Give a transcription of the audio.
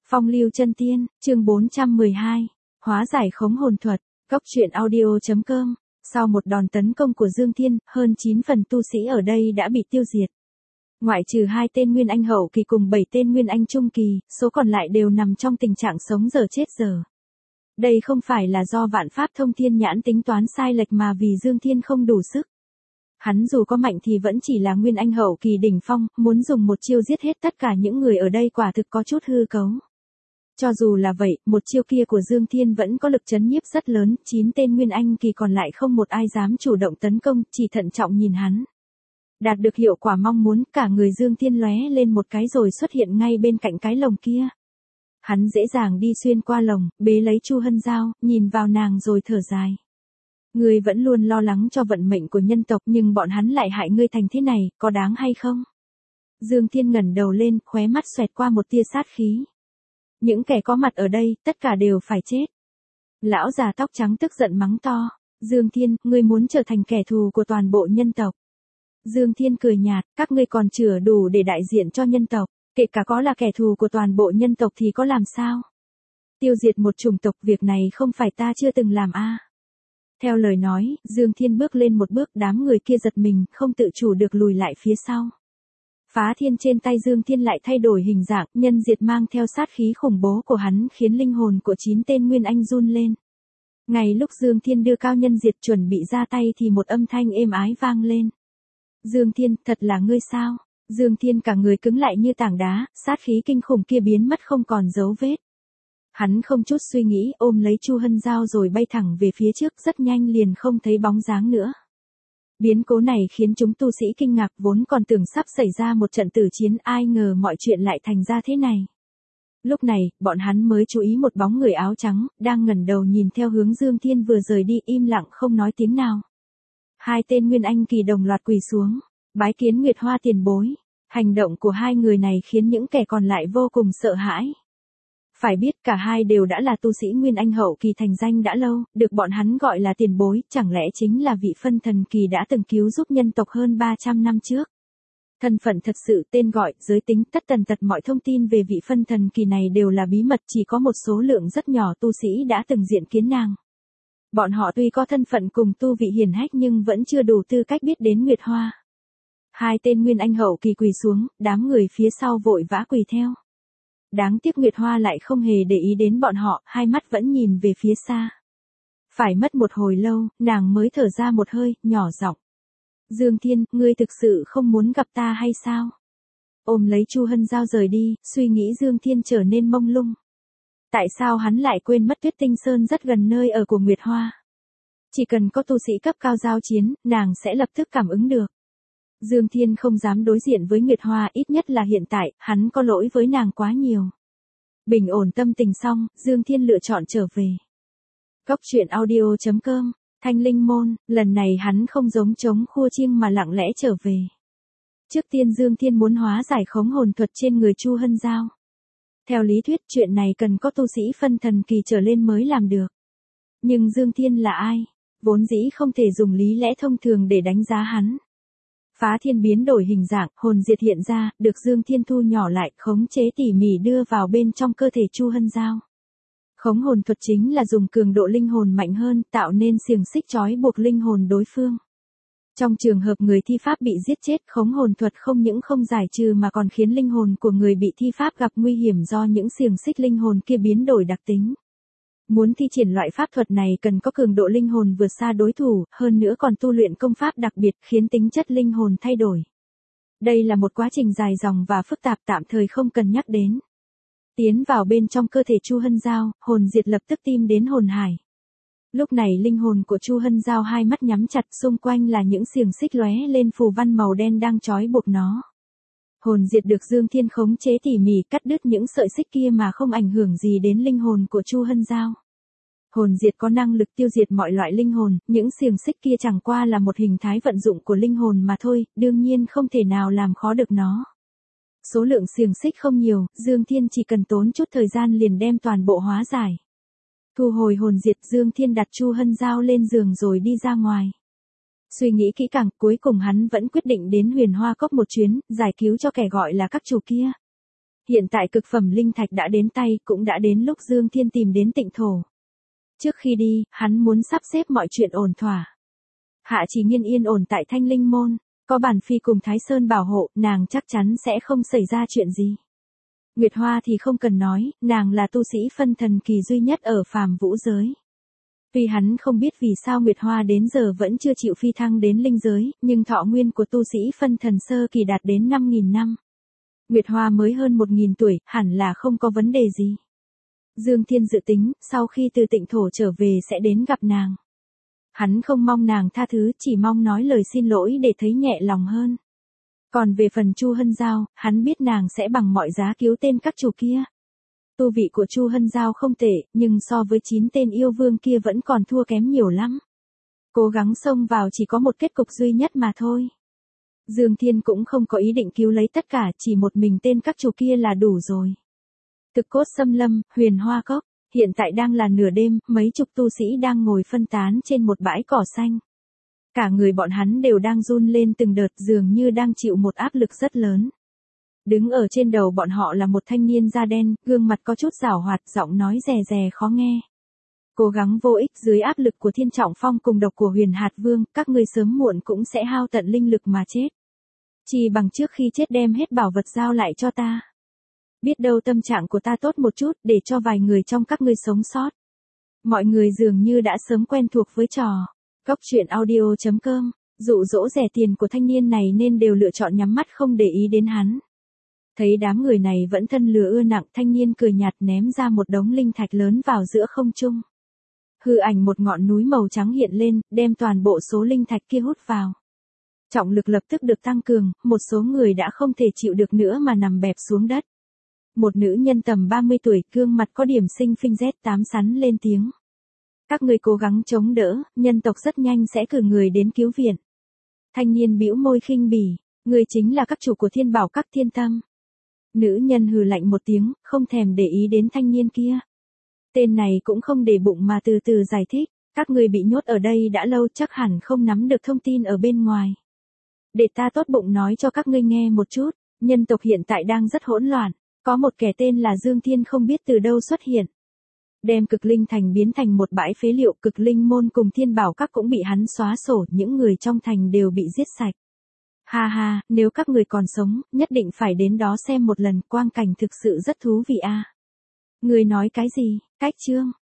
Phong lưu chân tiên, chương 412. Hóa giải khống hồn thuật. Cốc truyện audio.com. Sau một đòn tấn công của Dương Thiên, hơn 9 phần tu sĩ ở đây đã bị tiêu diệt. Ngoại trừ 2 tên Nguyên Anh hậu kỳ cùng 7 tên Nguyên Anh trung kỳ, số còn lại đều nằm trong tình trạng sống dở chết dở. Đây không phải là do vạn pháp thông thiên nhãn tính toán sai lệch mà vì Dương Thiên không đủ sức. Hắn dù có mạnh thì vẫn chỉ là Nguyên Anh hậu kỳ đỉnh phong, muốn dùng một chiêu giết hết tất cả những người ở đây quả thực có chút hư cấu. Cho dù là vậy, một chiêu kia của Dương Thiên vẫn có lực chấn nhiếp rất lớn, 9 tên Nguyên Anh kỳ còn lại không một ai dám chủ động tấn công, chỉ thận trọng nhìn hắn. Đạt được hiệu quả mong muốn, cả người Dương Thiên lóe lên một cái rồi xuất hiện ngay bên cạnh cái lồng kia. Hắn dễ dàng đi xuyên qua lồng, bế lấy Chu Hân Giao, nhìn vào nàng rồi thở dài. Ngươi vẫn luôn lo lắng cho vận mệnh của nhân tộc nhưng bọn hắn lại hại ngươi thành thế này, có đáng hay không? Dương Thiên ngẩng đầu lên, khóe mắt xoẹt qua một tia sát khí. Những kẻ có mặt ở đây, tất cả đều phải chết. Lão già tóc trắng tức giận mắng to. Dương Thiên, ngươi muốn trở thành kẻ thù của toàn bộ nhân tộc. Dương Thiên cười nhạt, các ngươi còn chưa đủ để đại diện cho nhân tộc, kể cả có là kẻ thù của toàn bộ nhân tộc thì có làm sao? Tiêu diệt một chủng tộc, việc này không phải ta chưa từng làm a. Theo lời nói, Dương Thiên bước lên một bước, đám người kia giật mình, không tự chủ được lùi lại phía sau. Phá thiên trên tay Dương Thiên lại thay đổi hình dạng, nhân diệt mang theo sát khí khủng bố của hắn khiến linh hồn của 9 tên Nguyên Anh run lên. Ngay lúc Dương Thiên đưa cao nhân diệt chuẩn bị ra tay thì một âm thanh êm ái vang lên. Dương Thiên, thật là ngươi sao? Dương Thiên cả người cứng lại như tảng đá, sát khí kinh khủng kia biến mất không còn dấu vết. Hắn không chút suy nghĩ ôm lấy Chu Hân Giao rồi bay thẳng về phía trước, rất nhanh liền không thấy bóng dáng nữa. Biến cố này khiến chúng tu sĩ kinh ngạc, vốn còn tưởng sắp xảy ra một trận tử chiến, ai ngờ mọi chuyện lại thành ra thế này. Lúc này, bọn hắn mới chú ý một bóng người áo trắng, đang ngẩng đầu nhìn theo hướng Dương Thiên vừa rời đi, im lặng không nói tiếng nào. 2 tên Nguyên Anh kỳ đồng loạt quỳ xuống, bái kiến Nguyệt Hoa tiền bối. Hành động của 2 người này khiến những kẻ còn lại vô cùng sợ hãi. Phải biết cả hai đều đã là tu sĩ Nguyên Anh hậu kỳ thành danh đã lâu, được bọn hắn gọi là tiền bối, chẳng lẽ chính là vị phân thần kỳ đã từng cứu giúp nhân tộc hơn 300 năm trước. Thân phận thật sự, tên gọi, giới tính, tất tần tật mọi thông tin về vị phân thần kỳ này đều là bí mật, chỉ có một số lượng rất nhỏ tu sĩ đã từng diện kiến nàng. Bọn họ tuy có thân phận cùng tu vị hiển hách nhưng vẫn chưa đủ tư cách biết đến Nguyệt Hoa. 2 tên Nguyên Anh hậu kỳ quỳ xuống, đám người phía sau vội vã quỳ theo. Đáng tiếc Nguyệt Hoa lại không hề để ý đến bọn họ, hai mắt vẫn nhìn về phía xa. Phải mất một hồi lâu, nàng mới thở ra một hơi, nhỏ giọng. Dương Thiên, ngươi thực sự không muốn gặp ta hay sao? Ôm lấy Chu Hân Giao rời đi, suy nghĩ Dương Thiên trở nên mông lung. Tại sao hắn lại quên mất Tuyết Tinh Sơn rất gần nơi ở của Nguyệt Hoa? Chỉ cần có tu sĩ cấp cao giao chiến, nàng sẽ lập tức cảm ứng được. Dương Thiên không dám đối diện với Nguyệt Hoa, ít nhất là hiện tại, hắn có lỗi với nàng quá nhiều. Bình ổn tâm tình xong, Dương Thiên lựa chọn trở về. Cốc truyện audio.com, Thanh Linh Môn, lần này hắn không giống trống khua chiêng mà lặng lẽ trở về. Trước tiên Dương Thiên muốn hóa giải khống hồn thuật trên người Chu Hân Giao. Theo lý thuyết chuyện này cần có tu sĩ phân thần kỳ trở lên mới làm được. Nhưng Dương Thiên là ai? Vốn dĩ không thể dùng lý lẽ thông thường để đánh giá hắn. Phá thiên biến đổi hình dạng, hồn diệt hiện ra, được Dương Thiên thu nhỏ lại, khống chế tỉ mỉ đưa vào bên trong cơ thể Chu Hân Giao. Khống hồn thuật chính là dùng cường độ linh hồn mạnh hơn, tạo nên xiềng xích trói buộc linh hồn đối phương. Trong trường hợp người thi pháp bị giết chết, khống hồn thuật không những không giải trừ mà còn khiến linh hồn của người bị thi pháp gặp nguy hiểm do những xiềng xích linh hồn kia biến đổi đặc tính. Muốn thi triển loại pháp thuật này cần có cường độ linh hồn vượt xa đối thủ, hơn nữa còn tu luyện công pháp đặc biệt khiến tính chất linh hồn thay đổi. Đây là một quá trình dài dòng và phức tạp, tạm thời không cần nhắc đến. Tiến vào bên trong cơ thể Chu Hân Giao, hồn diệt lập tức tìm đến hồn hải. Lúc này linh hồn của Chu Hân Giao hai mắt nhắm chặt, xung quanh là những xiềng xích lóe lên phù văn màu đen đang trói buộc nó. Hồn diệt được Dương Thiên khống chế tỉ mỉ, cắt đứt những sợi xích kia mà không ảnh hưởng gì đến linh hồn của Chu Hân Giao. Hồn diệt có năng lực tiêu diệt mọi loại linh hồn, những xiềng xích kia chẳng qua là một hình thái vận dụng của linh hồn mà thôi, đương nhiên không thể nào làm khó được nó. Số lượng xiềng xích không nhiều, Dương Thiên chỉ cần tốn chút thời gian liền đem toàn bộ hóa giải. Thu hồi hồn diệt, Dương Thiên đặt Chu Hân Giao lên giường rồi đi ra ngoài. Suy nghĩ kỹ càng, cuối cùng hắn vẫn quyết định đến Huyền Hoa Cốc một chuyến, giải cứu cho kẻ gọi là các chủ kia. Hiện tại cực phẩm linh thạch đã đến tay, cũng đã đến lúc Dương Thiên tìm đến Tịnh Thổ. Trước khi đi, hắn muốn sắp xếp mọi chuyện ổn thỏa. Hạ Chỉ Nghiên yên ổn tại Thanh Linh Môn, có Bản Phi cùng Thái Sơn bảo hộ, nàng chắc chắn sẽ không xảy ra chuyện gì. Nguyệt Hoa thì không cần nói, nàng là tu sĩ phân thần kỳ duy nhất ở phàm vũ giới. Tuy hắn không biết vì sao Nguyệt Hoa đến giờ vẫn chưa chịu phi thăng đến linh giới, nhưng thọ nguyên của tu sĩ phân thần sơ kỳ đạt đến 5.000 năm. Nguyệt Hoa mới hơn 1.000 tuổi, hẳn là không có vấn đề gì. Dương Thiên dự tính, sau khi từ Tịnh Thổ trở về sẽ đến gặp nàng. Hắn không mong nàng tha thứ, chỉ mong nói lời xin lỗi để thấy nhẹ lòng hơn. Còn về phần Chu Hân Giao, hắn biết nàng sẽ bằng mọi giá cứu tên các chủ kia. Tu vị của Chu Hân Giao không tệ, nhưng so với 9 tên yêu vương kia vẫn còn thua kém nhiều lắm. Cố gắng xông vào chỉ có một kết cục duy nhất mà thôi. Dương Thiên cũng không có ý định cứu lấy tất cả, chỉ một mình tên các chủ kia là đủ rồi. Thực Cốt Xâm Lâm, Huyền Hoa Cốc, hiện tại đang là nửa đêm, mấy chục tu sĩ đang ngồi phân tán trên một bãi cỏ xanh. Cả người bọn hắn đều đang run lên từng đợt, dường như đang chịu một áp lực rất lớn. Đứng ở trên đầu bọn họ là một thanh niên da đen, gương mặt có chút giảo hoạt, giọng nói rè rè khó nghe. Cố gắng vô ích, dưới áp lực của Thiên Trọng Phong cùng độc của Huyền Hạt Vương, các ngươi sớm muộn cũng sẽ hao tận linh lực mà chết. Chỉ bằng trước khi chết đem hết bảo vật giao lại cho ta. Biết đâu tâm trạng của ta tốt một chút, để cho vài người trong các ngươi sống sót. Mọi người dường như đã sớm quen thuộc với trò Cốc Truyện Audio.com, dụ dỗ rẻ tiền của thanh niên này nên đều lựa chọn nhắm mắt không để ý đến hắn. Thấy đám người này vẫn thân lừa ưa nặng, thanh niên cười nhạt ném ra một đống linh thạch lớn vào giữa không trung. Hư ảnh một ngọn núi màu trắng hiện lên, đem toàn bộ số linh thạch kia hút vào. Trọng lực lập tức được tăng cường, một số người đã không thể chịu được nữa mà nằm bẹp xuống đất. Một nữ nhân tầm 30 tuổi, gương mặt có điểm sinh phinh Z8 sắn lên tiếng. Các người cố gắng chống đỡ, nhân tộc rất nhanh sẽ cử người đến cứu viện. Thanh niên bĩu môi khinh bỉ, người chính là các chủ của Thiên Bảo Các Thiên Tâm. Nữ nhân hừ lạnh một tiếng, không thèm để ý đến thanh niên kia. Tên này cũng không để bụng mà từ từ giải thích, các người bị nhốt ở đây đã lâu chắc hẳn không nắm được thông tin ở bên ngoài. Để ta tốt bụng nói cho các ngươi nghe một chút, nhân tộc hiện tại đang rất hỗn loạn, có một kẻ tên là Dương Thiên không biết từ đâu xuất hiện. Đem Cực Linh Thành biến thành một bãi phế liệu, Cực Linh Môn cùng Thiên Bảo Các cũng bị hắn xóa sổ, những người trong thành đều bị giết sạch. Ha ha, nếu các người còn sống, nhất định phải đến đó xem một lần, quang cảnh thực sự rất thú vị a. Người nói cái gì, cách chương.